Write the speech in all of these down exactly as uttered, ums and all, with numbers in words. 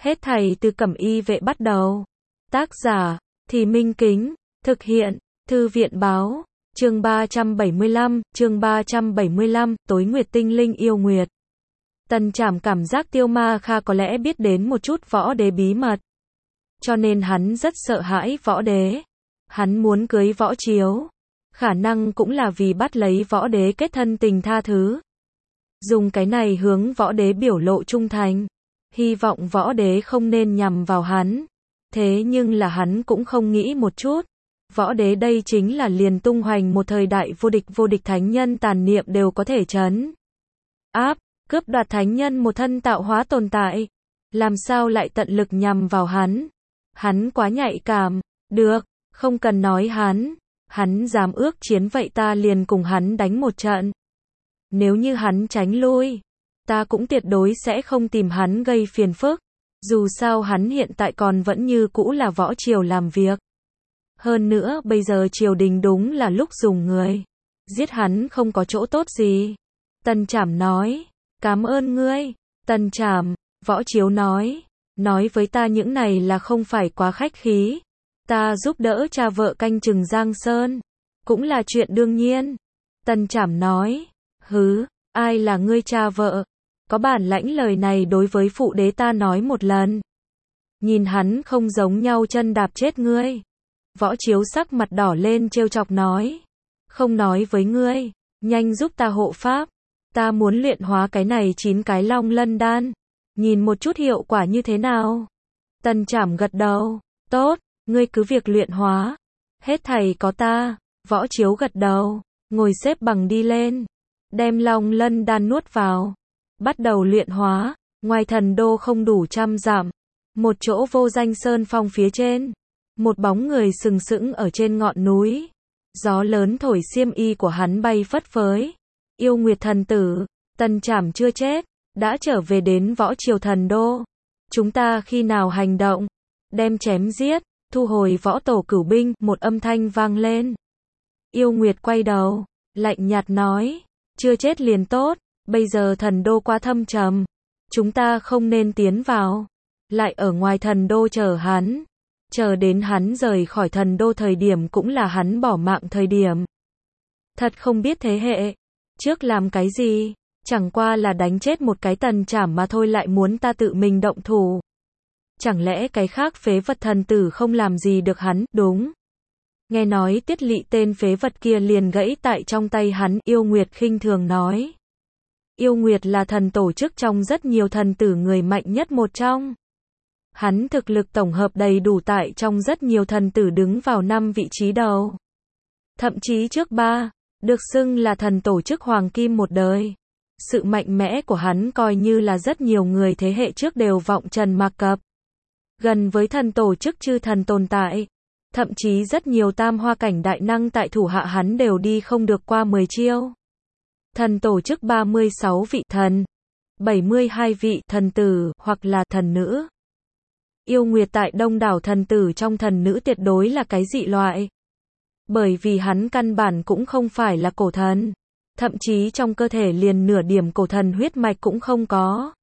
Hết thảy từ Cẩm Y vệ bắt đầu. Tác giả, Thì Minh Kính, thực hiện, Thư viện báo, chương ba trăm bảy mươi lăm, chương ba trăm bảy mươi lăm, Tối Nguyệt Tinh Linh yêu nguyệt. Tần Trảm cảm giác Tiêu Ma Kha có lẽ biết đến một chút võ đế bí mật. Cho nên hắn rất sợ hãi võ đế. Hắn muốn cưới Võ Chiếu. Khả năng cũng là vì bắt lấy võ đế kết thân tình tha thứ. Dùng cái này hướng võ đế biểu lộ trung thành. Hy vọng võ đế không nên nhằm vào hắn. Thế nhưng là hắn cũng không nghĩ một chút. Võ đế đây chính là liền tung hoành một thời đại vô địch vô địch thánh nhân tàn niệm đều có thể trấn áp, cướp đoạt thánh nhân một thân tạo hóa tồn tại. Làm sao lại tận lực nhằm vào hắn? Hắn quá nhạy cảm. Được, không cần nói hắn. Hắn dám ước chiến vậy ta liền cùng hắn đánh một trận. Nếu như hắn tránh lui, ta cũng tuyệt đối sẽ không tìm hắn gây phiền phức. Dù sao hắn hiện tại còn vẫn như cũ là võ triều làm việc. Hơn nữa bây giờ triều đình đúng là lúc dùng người. Giết hắn không có chỗ tốt gì. Tần Trảm nói, cảm ơn ngươi. Tần Trảm, Võ Chiếu nói, nói với ta những này là không phải quá khách khí. Ta giúp đỡ cha vợ canh chừng Giang Sơn, cũng là chuyện đương nhiên. Tần Trảm nói, hứ, ai là ngươi cha vợ? Có bản lãnh lời này đối với phụ đế ta nói một lần. Nhìn hắn không giống nhau chân đạp chết ngươi. Võ Chiếu sắc mặt đỏ lên trêu chọc nói, không nói với ngươi, nhanh giúp ta hộ pháp. Ta muốn luyện hóa cái này chín cái long lân đan. Nhìn một chút hiệu quả như thế nào? Tần Trảm gật đầu, tốt, ngươi cứ việc luyện hóa. Hết thảy có ta. Võ Chiếu gật đầu, ngồi xếp bằng đi lên. Đem long lân đan nuốt vào. Bắt đầu luyện hóa. Ngoài thần đô không đủ trăm dặm. Một chỗ vô danh sơn phong phía trên. Một bóng người sừng sững ở trên ngọn núi. Gió lớn thổi xiêm y của hắn bay phất phới. Yêu Nguyệt thần tử, Tần Trảm chưa chết, đã trở về đến võ triều thần đô. Chúng ta khi nào hành động? Đem chém giết, thu hồi võ tổ cửu binh, một âm thanh vang lên. Yêu Nguyệt quay đầu, lạnh nhạt nói, chưa chết liền tốt, bây giờ thần đô quá thâm trầm. Chúng ta không nên tiến vào. Lại ở ngoài thần đô chờ hắn. Chờ đến hắn rời khỏi thần đô thời điểm cũng là hắn bỏ mạng thời điểm. Thật không biết thế hệ. Trước làm cái gì? Chẳng qua là đánh chết một cái Tần Trảm mà thôi lại muốn ta tự mình động thủ. Chẳng lẽ cái khác phế vật thần tử không làm gì được hắn? Đúng. Nghe nói Tiết Lị tên phế vật kia liền gãy tại trong tay hắn. Yêu Nguyệt khinh thường nói. Yêu Nguyệt là thần tổ chức trong rất nhiều thần tử người mạnh nhất một trong. Hắn thực lực tổng hợp đầy đủ tại trong rất nhiều thần tử đứng vào năm vị trí đầu. Thậm chí trước ba, được xưng là thần tổ chức hoàng kim một đời. Sự mạnh mẽ của hắn coi như là rất nhiều người thế hệ trước đều vọng trần mạc cập. Gần với thần tổ chức chư thần tồn tại. Thậm chí rất nhiều tam hoa cảnh đại năng tại thủ hạ hắn đều đi không được qua mười chiêu. Thần tổ chức ba mươi sáu vị thần, bảy mươi hai vị thần tử hoặc là thần nữ. Yêu Nguyệt tại đông đảo thần tử trong thần nữ tuyệt đối là cái dị loại. Bởi vì hắn căn bản cũng không phải là cổ thần. Thậm chí trong cơ thể liền nửa điểm cổ thần huyết mạch cũng không có.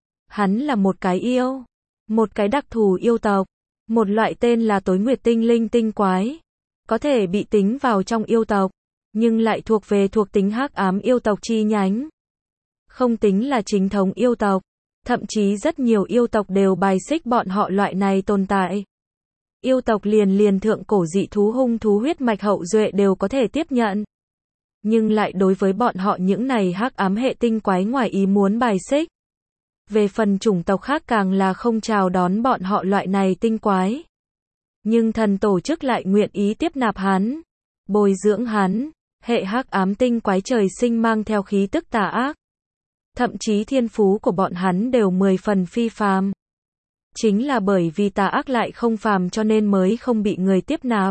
Hắn là một cái yêu. Một cái đặc thù yêu tộc. Một loại tên là Tối Nguyệt Tinh Linh tinh quái. Có thể bị tính vào trong yêu tộc. Nhưng lại thuộc về thuộc tính hắc ám yêu tộc chi nhánh. Không tính là chính thống yêu tộc. Thậm chí rất nhiều yêu tộc đều bài xích bọn họ loại này tồn tại. Yêu tộc liền liền thượng cổ dị thú hung thú huyết mạch hậu duệ đều có thể tiếp nhận. Nhưng lại đối với bọn họ những này hắc ám hệ tinh quái ngoài ý muốn bài xích. Về phần chủng tộc khác càng là không chào đón bọn họ loại này tinh quái. Nhưng thần tổ chức lại nguyện ý tiếp nạp hắn. Bồi dưỡng hắn. Hệ hắc ám tinh quái trời sinh mang theo khí tức tà ác. Thậm chí thiên phú của bọn hắn đều mười phần phi phàm. Chính là bởi vì tà ác lại không phàm cho nên mới không bị người tiếp nạp.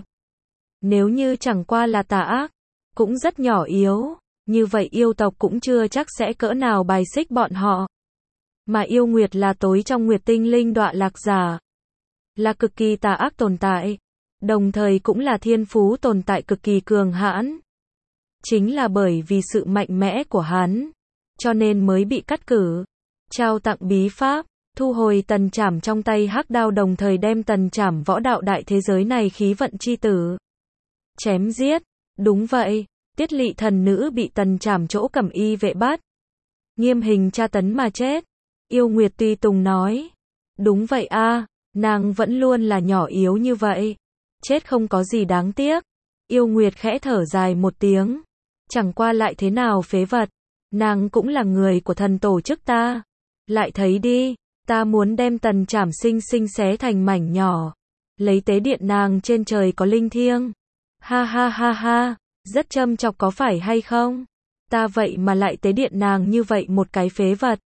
Nếu như chẳng qua là tà ác, cũng rất nhỏ yếu, như vậy yêu tộc cũng chưa chắc sẽ cỡ nào bài xích bọn họ. Mà yêu Nguyệt là tối trong Nguyệt Tinh Linh đọa lạc giả. Là cực kỳ tà ác tồn tại. Đồng thời cũng là thiên phú tồn tại cực kỳ cường hãn. Chính là bởi vì sự mạnh mẽ của hắn. Cho nên mới bị cắt cử. Trao tặng bí pháp. thu hồi tần trảm trong tay hắc đao đồng thời đem tần trảm võ đạo đại thế giới này khí vận chi tử. Chém giết, đúng vậy, Tiết Lị thần nữ bị tần trảm chỗ cẩm y vệ bắt. Nghiêm hình tra tấn mà chết. Yêu Nguyệt Tùy Tùng nói. Đúng vậy a, nàng vẫn luôn là nhỏ yếu như vậy. Chết không có gì đáng tiếc. Yêu Nguyệt khẽ thở dài một tiếng. Chẳng qua lại thế nào phế vật. Nàng cũng là người của thần tổ chức ta. Lại thấy đi, ta muốn đem tần trảm sinh sinh xé thành mảnh nhỏ. Lấy tế điện nàng trên trời có linh thiêng. Ha ha ha ha, rất châm chọc có phải hay không? Ta vậy mà lại tế điện nàng như vậy một cái phế vật.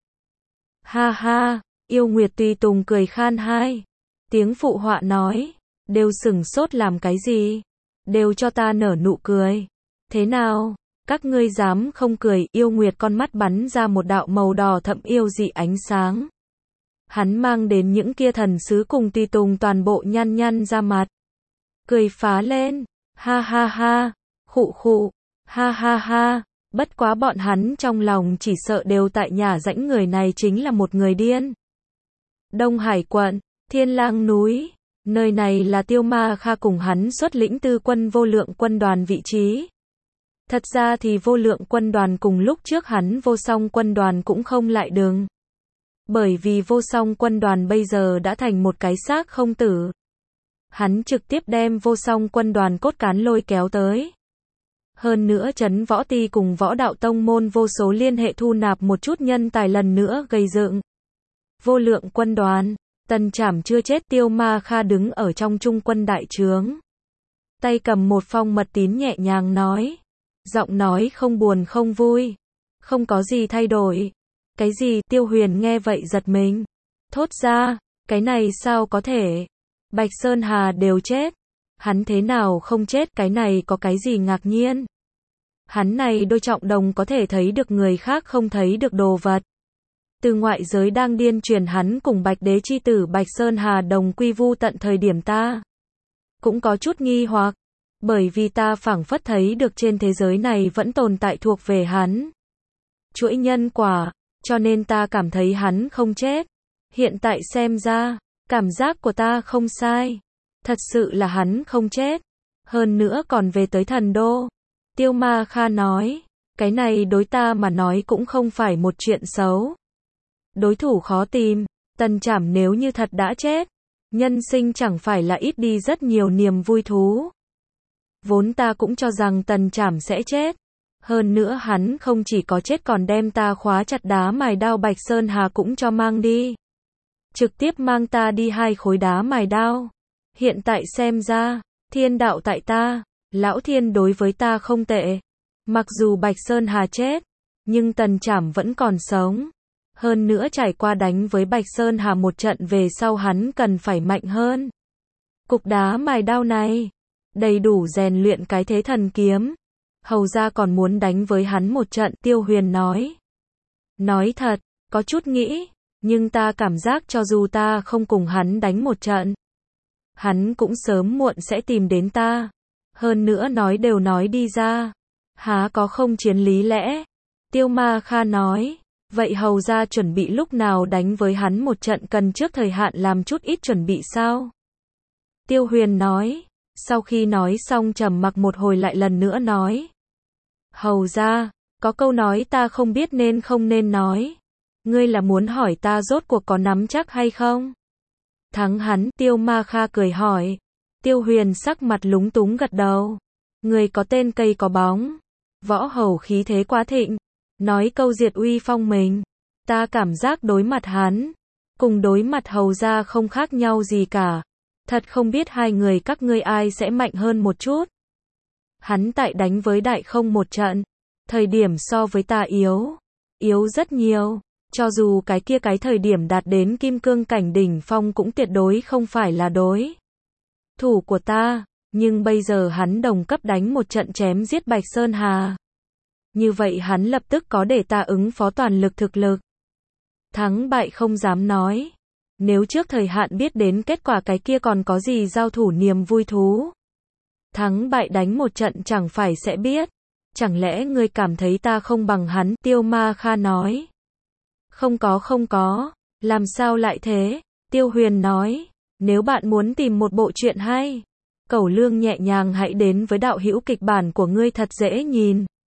Ha ha, Yêu Nguyệt Tùy Tùng cười khan hai. Tiếng phụ họa nói, đều sửng sốt làm cái gì? Đều cho ta nở nụ cười. Thế nào? Các ngươi dám không cười? Yêu Nguyệt con mắt bắn ra một đạo màu đỏ thẫm yêu dị ánh sáng. Hắn mang đến những kia thần sứ cùng Tùy Tùng toàn bộ nhăn nhăn ra mặt. Cười phá lên. Ha ha ha. Khụ khụ. Ha ha ha. Bất quá bọn hắn trong lòng chỉ sợ đều tại nhà rãnh người này chính là một người điên. Đông Hải quận, Thiên Lang núi. Nơi này là Tiêu Ma Kha cùng hắn xuất lĩnh tư quân vô lượng quân đoàn vị trí. Thật ra thì vô lượng quân đoàn cùng lúc trước hắn vô song quân đoàn cũng không lại đường. Bởi vì vô song quân đoàn bây giờ đã thành một cái xác không tử. Hắn trực tiếp đem vô song quân đoàn cốt cán lôi kéo tới. Hơn nữa Trấn Võ Ti cùng Võ Đạo Tông môn vô số liên hệ thu nạp một chút nhân tài lần nữa gây dựng. Vô lượng quân đoàn, tần trảm chưa chết. Tiêu Ma Kha đứng ở trong trung quân đại trướng. Tay cầm một phong mật tín nhẹ nhàng nói. Giọng nói không buồn không vui. Không có gì thay đổi. Cái gì? Tiêu Huyền nghe vậy giật mình. Thốt ra, cái này sao có thể? Bạch Sơn Hà đều chết. Hắn thế nào không chết? Cái này có cái gì ngạc nhiên? Hắn này đôi trọng đồng có thể thấy được người khác không thấy được đồ vật. Từ ngoại giới đang điên truyền hắn cùng Bạch Đế chi tử Bạch Sơn Hà đồng quy vu tận thời điểm ta cũng có chút nghi hoặc, bởi vì ta phảng phất thấy được trên thế giới này vẫn tồn tại thuộc về hắn chuỗi nhân quả, cho nên ta cảm thấy hắn không chết. Hiện tại xem ra, cảm giác của ta không sai. Thật sự là hắn không chết. Hơn nữa còn về tới thần đô. Tiêu Ma Kha nói, cái này đối ta mà nói cũng không phải một chuyện xấu. Đối thủ khó tìm, tần trảm nếu như thật đã chết, nhân sinh chẳng phải là ít đi rất nhiều niềm vui thú. Vốn ta cũng cho rằng tần trảm sẽ chết. Hơn nữa hắn không chỉ có chết còn đem ta khóa chặt đá mài đao Bạch Sơn Hà cũng cho mang đi. Trực tiếp mang ta đi hai khối đá mài đao. Hiện tại xem ra, thiên đạo tại ta, lão thiên đối với ta không tệ. Mặc dù Bạch Sơn Hà chết, nhưng tần trảm vẫn còn sống. Hơn nữa trải qua đánh với Bạch Sơn Hà một trận về sau hắn cần phải mạnh hơn. Cục đá mài đao này, đầy đủ rèn luyện cái thế thần kiếm. Hầu ra còn muốn đánh với hắn một trận. Tiêu Huyền nói. Nói thật, có chút nghĩ, nhưng ta cảm giác cho dù ta không cùng hắn đánh một trận, hắn cũng sớm muộn sẽ tìm đến ta. Hơn nữa nói đều nói đi ra, há có không chiến lý lẽ. Tiêu Ma Kha nói. Vậy hầu ra chuẩn bị lúc nào đánh với hắn một trận, cần trước thời hạn làm chút ít chuẩn bị sao? Tiêu Huyền nói. Sau khi nói xong trầm mặc một hồi lại lần nữa nói. Hầu ra, có câu nói ta không biết nên không nên nói. Ngươi là muốn hỏi ta rốt cuộc có nắm chắc hay không? Thắng hắn. Tiêu Ma Kha cười hỏi. Tiêu Huyền sắc mặt lúng túng gật đầu. Người có tên cây có bóng. Võ hầu khí thế quá thịnh. Nói câu diệt uy phong mình. Ta cảm giác đối mặt hắn, cùng đối mặt hầu ra không khác nhau gì cả. Thật không biết hai người các ngươi ai sẽ mạnh hơn một chút. Hắn tại đánh với đại không một trận, thời điểm so với ta yếu. Yếu rất nhiều. Cho dù cái kia cái thời điểm đạt đến kim cương cảnh đỉnh phong cũng tuyệt đối không phải là đối thủ của ta. Nhưng bây giờ hắn đồng cấp đánh một trận chém giết Bạch Sơn Hà. Như vậy hắn lập tức có để ta ứng phó toàn lực thực lực. Thắng bại không dám nói. Nếu trước thời hạn biết đến kết quả cái kia còn có gì giao thủ niềm vui thú. Thắng bại đánh một trận chẳng phải sẽ biết. Chẳng lẽ ngươi cảm thấy ta không bằng hắn? Tiêu Ma Kha nói. Không có không có. Làm sao lại thế? Tiêu Huyền nói. Nếu bạn muốn tìm một bộ truyện hay, Cẩu Lương nhẹ nhàng hãy đến với đạo hữu kịch bản của ngươi thật dễ nhìn.